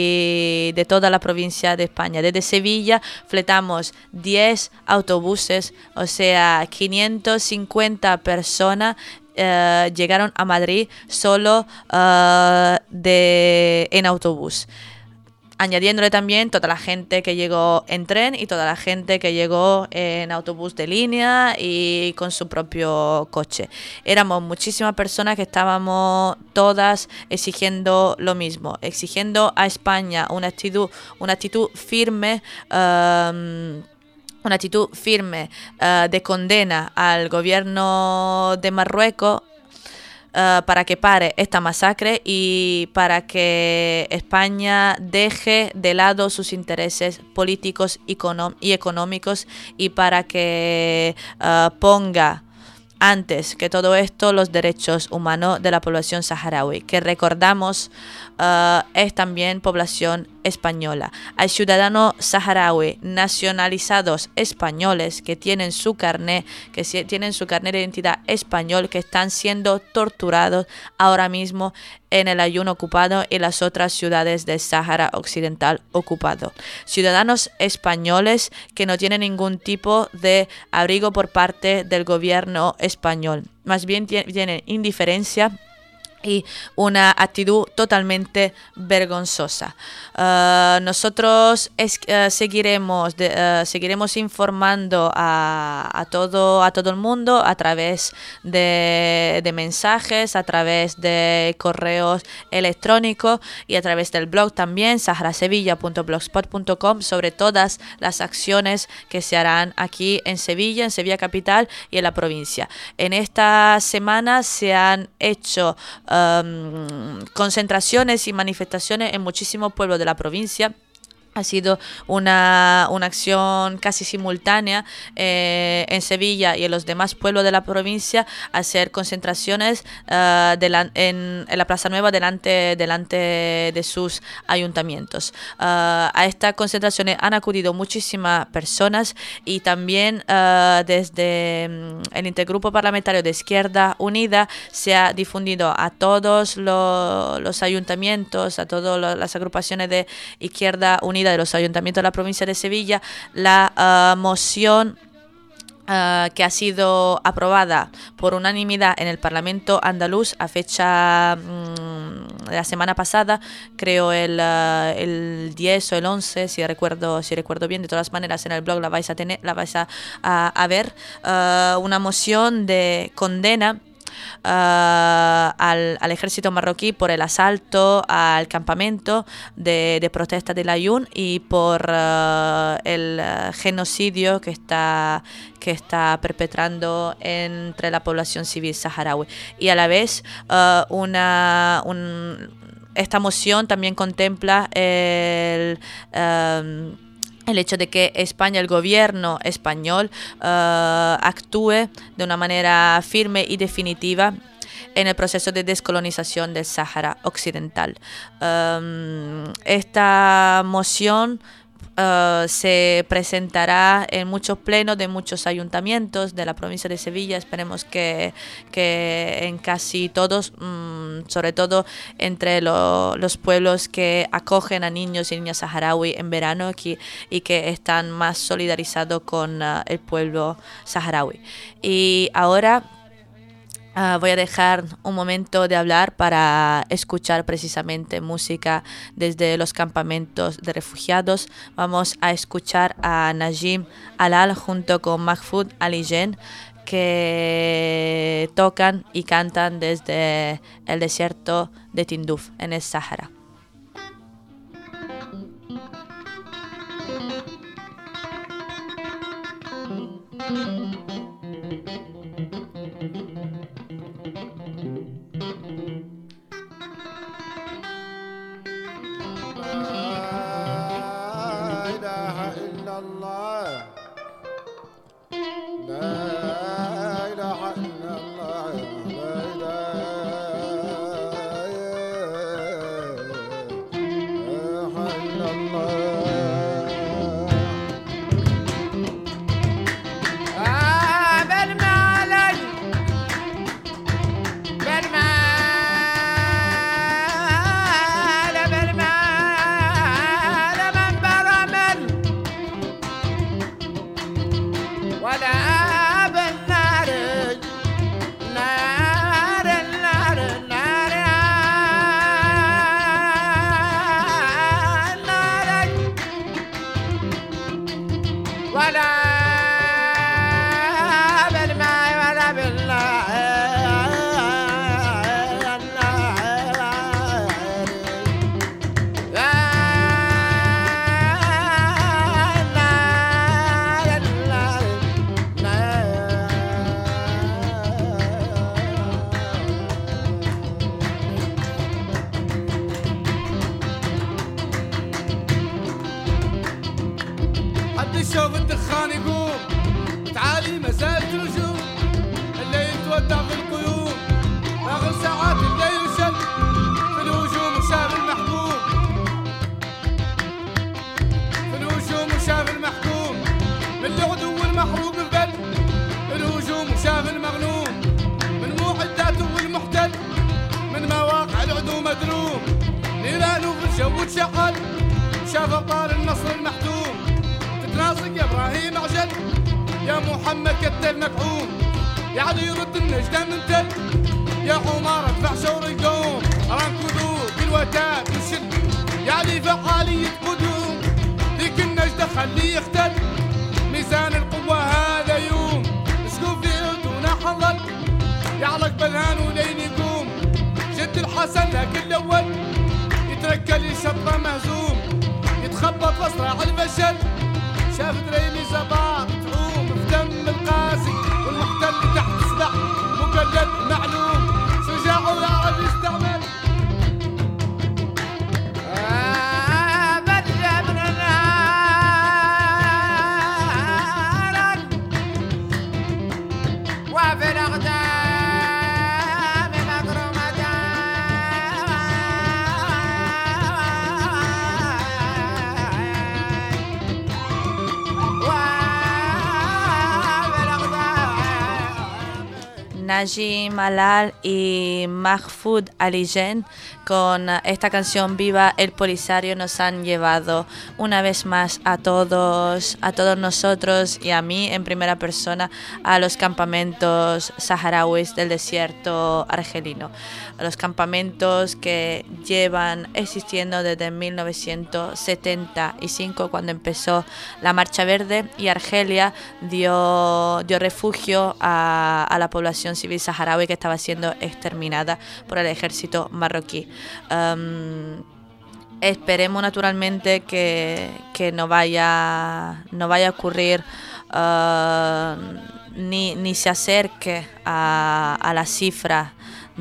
y de toda la provincia de España. Desde Sevilla fletamos diez autobuses, o sea, quinientas cincuenta personas uh, llegaron a Madrid solo uh, de en autobús. Añadiéndole también toda la gente que llegó en tren y toda la gente que llegó en autobús de línea y con su propio coche. Éramos muchísimas personas que estábamos todas exigiendo lo mismo, exigiendo a España una actitud, una actitud firme, um, una actitud firme uh, de condena al gobierno de Marruecos, Uh, para que pare esta masacre y para que España deje de lado sus intereses políticos y económicos y para que uh, ponga antes que todo esto los derechos humanos de la población saharaui, que recordamos uh, es también población española. Hay ciudadanos saharaui nacionalizados españoles que tienen su carné, que tienen su carné de identidad español, que están siendo torturados ahora mismo en el Ayun ocupado y las otras ciudades del Sáhara Occidental ocupado. Ciudadanos españoles que no tienen ningún tipo de abrigo por parte del gobierno español. Más bien tienen indiferencia y una actitud totalmente vergonzosa. Uh, nosotros es, uh, seguiremos de, uh, seguiremos informando a, a todo a todo el mundo a través de, de mensajes, a través de correos electrónicos y a través del blog también, saharasevilla punto blogspot punto com, sobre todas las acciones que se harán aquí en Sevilla, en Sevilla capital y en la provincia. En esta semana se han hecho Um, concentraciones y manifestaciones en muchísimos pueblos de la provincia. Ha sido una, una acción casi simultánea eh, en Sevilla y en los demás pueblos de la provincia, hacer concentraciones uh, de la, en, en la Plaza Nueva delante, delante de sus ayuntamientos. Uh, a estas concentraciones han acudido muchísimas personas y también uh, desde um, el Intergrupo Parlamentario de Izquierda Unida se ha difundido a todos los, los ayuntamientos, a todas las agrupaciones de Izquierda Unida de los ayuntamientos de la provincia de Sevilla, la uh, moción Uh, que ha sido aprobada por unanimidad en el Parlamento andaluz a fecha um, de la semana pasada, creo el, uh, el diez o el once, si recuerdo, si recuerdo bien. De todas maneras, en el blog la vais a tener, la vais a, a, a ver, uh, una moción de condena Uh, al, al ejército marroquí por el asalto al campamento de, de protesta del Ayun y por uh, el uh, genocidio que está, que está perpetrando entre la población civil saharaui. Y a la vez uh, una... Un, esta moción también contempla el... Um, el hecho de que España, el gobierno español, uh, actúe de una manera firme y definitiva en el proceso de descolonización del Sáhara Occidental. Um, esta moción Uh, se presentará en muchos plenos de muchos ayuntamientos de la provincia de Sevilla. Esperemos que, que en casi todos, um, sobre todo entre lo, los pueblos que acogen a niños y niñas saharaui en verano aquí, y que están más solidarizados con uh, el pueblo saharaui. Y ahora Uh, voy a dejar un momento de hablar para escuchar precisamente música desde los campamentos de refugiados. Vamos a escuchar a Najim Alal junto con Mahfoud Alijen, que tocan y cantan desde el desierto de Tinduf en el Sáhara. شوف الدخان يقوم تعالي مسافة رجوم الليل تودع في القيوم آخر ساعات الليل وشل في الهجوم وشاف المحكوم في الهجوم وشاف المحكوم من العدو المحروق القلب الهجوم وشاف المغنوم من معداته والمحتل من مواقع العدو مدروم نيرانه في الجو تشعل شاف ابطال النصر المحتوم ناصق يا ابراهيم عجل يا محمد كتل مكحوم يا علي يرد النجدة من تل يا عمر ادفع شور القوم رانكذو بالوتاد وشل يا علي فعالية قدوم ذيك النجدة خليه يختل ميزان القوة هذا يوم اسكو في عدونا حظل يعلق بلهان ولين يقوم جد الحسن ذاك الاول يتركل يشطه مهزوم يتخبط بصرع الفشل شاف دريمي زباط تعوم في دم القاسي والمحتل تحت سبع مقلد معلوم شجاع ويعرف يستعمل وفي الأقدام مكرمتان Naji Malal y Mahfoud Alijen con esta canción Viva el Polisario nos han llevado una vez más a todos, a todos nosotros y a mí en primera persona a los campamentos saharauis del desierto argelino, a los campamentos que llevan existiendo desde mil novecientos setenta y cinco cuando empezó la Marcha Verde y Argelia dio, dio refugio a, a la población civil saharaui que estaba siendo exterminada por el ejército marroquí. Um, esperemos naturalmente que, que no vaya no vaya a ocurrir uh, ni, ni se acerque a, a la cifra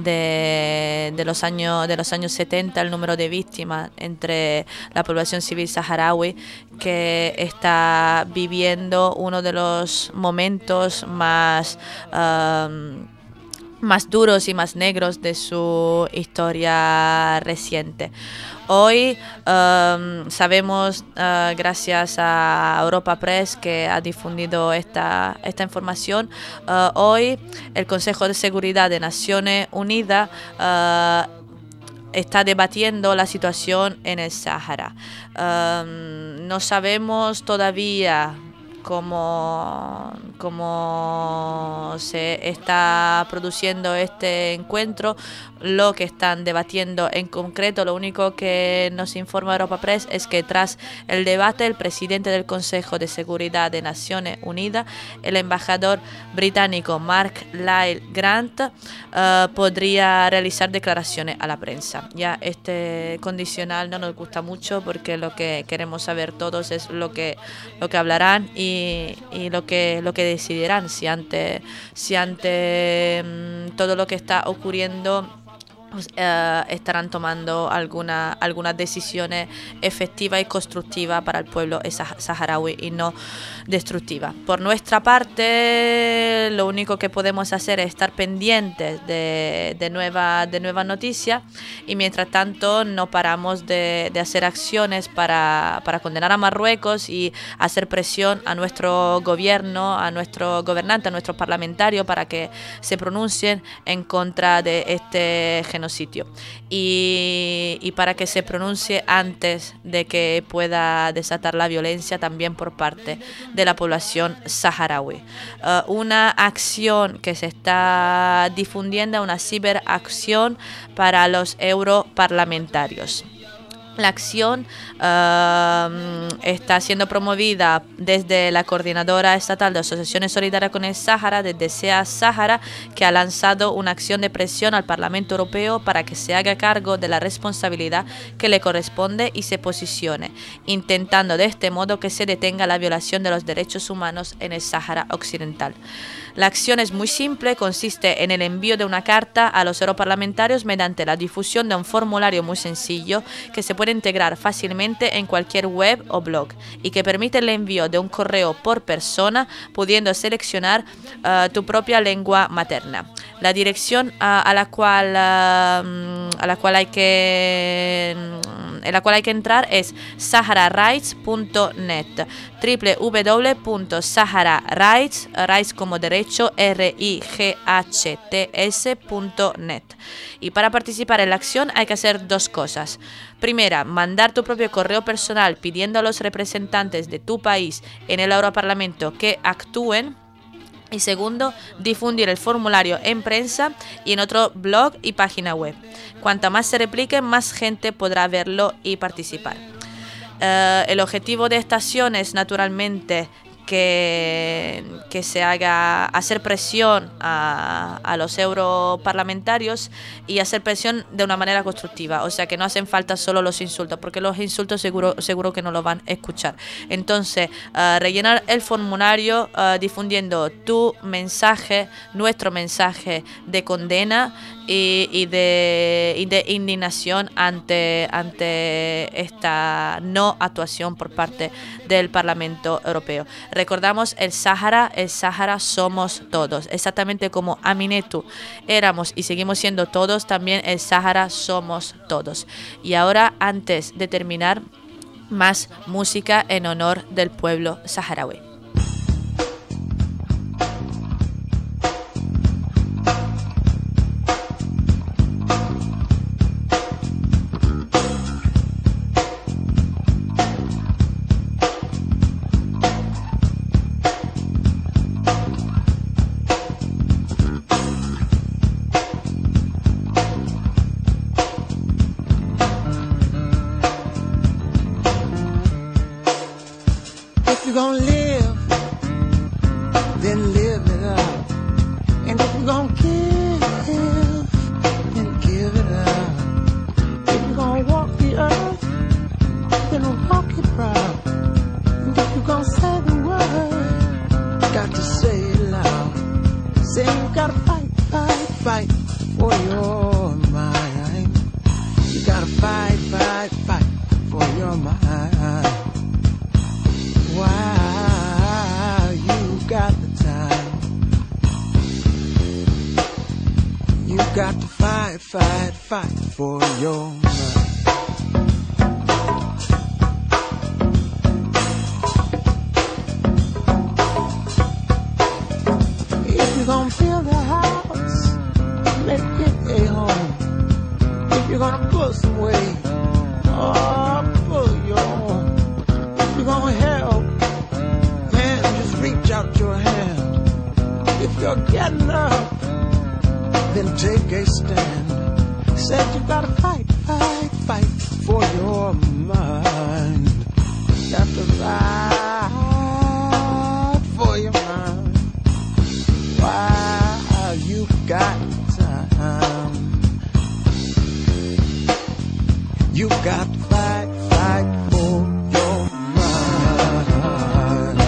de, de los años de los años setenta el número de víctimas entre la población civil saharaui, que está viviendo uno de los momentos más um, más duros y más negros de su historia reciente. Hoy um, sabemos, uh, gracias a Europa Press, que ha difundido esta, esta información, uh, hoy el Consejo de Seguridad de Naciones Unidas uh, está debatiendo la situación en el Sáhara. Um, no sabemos todavía Cómo, cómo se está produciendo este encuentro, lo que están debatiendo en concreto. Lo único que nos informa Europa Press es que tras el debate, el presidente del Consejo de Seguridad de Naciones Unidas, el embajador británico Mark Lyle Grant, uh, podría realizar declaraciones a la prensa. Ya este condicional no nos gusta mucho porque lo que queremos saber todos es lo que, lo que hablarán y, y lo que, lo que decidirán, si ante, si ante um, todo lo que está ocurriendo Pues, uh, estarán tomando alguna, algunas decisiones efectivas y constructivas para el pueblo saharaui y no destructivas. Por nuestra parte, lo único que podemos hacer es estar pendientes de, de nuevas de nueva noticias y mientras tanto no paramos de, de hacer acciones para, para condenar a Marruecos y hacer presión a nuestro gobierno, a nuestro gobernante, a nuestros parlamentarios para que se pronuncien en contra de este genocidio y, y para que se pronuncie antes de que pueda desatar la violencia también por parte de la población saharaui. Uh, una acción que se está difundiendo, una ciberacción para los europarlamentarios. La acción uh, está siendo promovida desde la Coordinadora Estatal de Asociaciones Solidarias con el Sáhara, desde SEA Sáhara, que ha lanzado una acción de presión al Parlamento Europeo para que se haga cargo de la responsabilidad que le corresponde y se posicione, intentando de este modo que se detenga la violación de los derechos humanos en el Sáhara Occidental. La acción es muy simple, consiste en el envío de una carta a los europarlamentarios mediante la difusión de un formulario muy sencillo que se puede integrar fácilmente en cualquier web o blog y que permite el envío de un correo por persona, pudiendo seleccionar uh, tu propia lengua materna. La dirección uh, a la cual uh, a la cual hay que en la cual hay que entrar es sahara rights punto net, w w w punto sahara rights, rights como derecho, R I G H T S punto net. Y para participar en la acción hay que hacer dos cosas. Primera, mandar tu propio correo personal pidiendo a los representantes de tu país en el Europarlamento que actúen. Y segundo, difundir el formulario en prensa y en otro blog y página web. Cuanta más se replique, más gente podrá verlo y participar. Uh, el objetivo de esta acción es naturalmente que, que se haga hacer presión a, a los europarlamentarios y hacer presión de una manera constructiva, o sea que no hacen falta solo los insultos, porque los insultos seguro, seguro que no lo van a escuchar. Entonces, uh, rellenar el formulario uh, difundiendo tu mensaje, nuestro mensaje de condena y, y, de, y de indignación ante, ante esta no actuación por parte del Parlamento Europeo. Recordamos el Sáhara, el Sáhara somos todos, exactamente como Aminetu éramos y seguimos siendo todos, también el Sáhara somos todos. Y ahora, antes de terminar, más música en honor del pueblo saharaui. gonna live, then live it up. And if you're gonna give, then give it up. If you're gonna walk the earth, then walk it proud. And if you're gonna say the word, you got to say it loud. Say you gotta fight, fight, fight for your mind. You gotta fight, fight, fight for your mind. Wow, you got the time. You got to fight, fight, fight for your mind. If you're gonna build a house, let it get a home. If you're gonna put some weight, oh, pull your own. If you're gonna help, man, just reach out your hand. If you're getting up, then take a stand. Said you gotta fight, fight, fight for your mind. You got to fight for your mind. Wow, you got time. You got to fight, fight for your mind.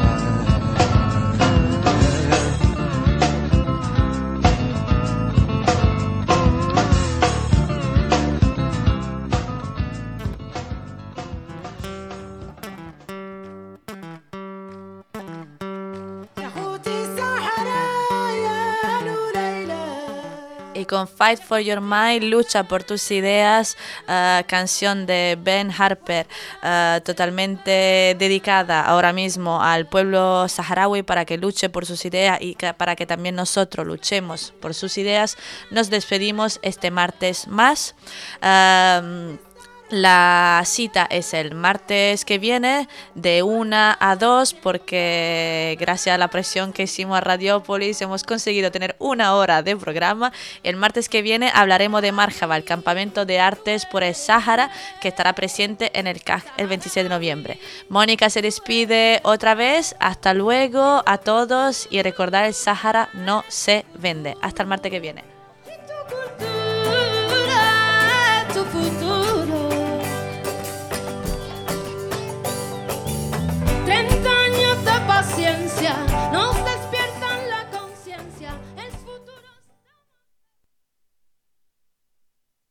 Y con Fight for Your Mind, lucha por tus ideas, uh, canción de Ben Harper, uh, totalmente dedicada ahora mismo al pueblo saharaui para que luche por sus ideas y que, para que también nosotros luchemos por sus ideas. Nos despedimos este martes más. Uh, La cita es el martes que viene de una a dos porque gracias a la presión que hicimos a Radiópolis hemos conseguido tener una hora de programa. El martes que viene hablaremos de Marjaba, el campamento de artes por el Sáhara que estará presente en el C A G el veintiséis de noviembre. Mónica se despide otra vez. Hasta luego a todos y recordar, el Sáhara no se vende. Hasta el martes que viene. treinta años de paciencia nos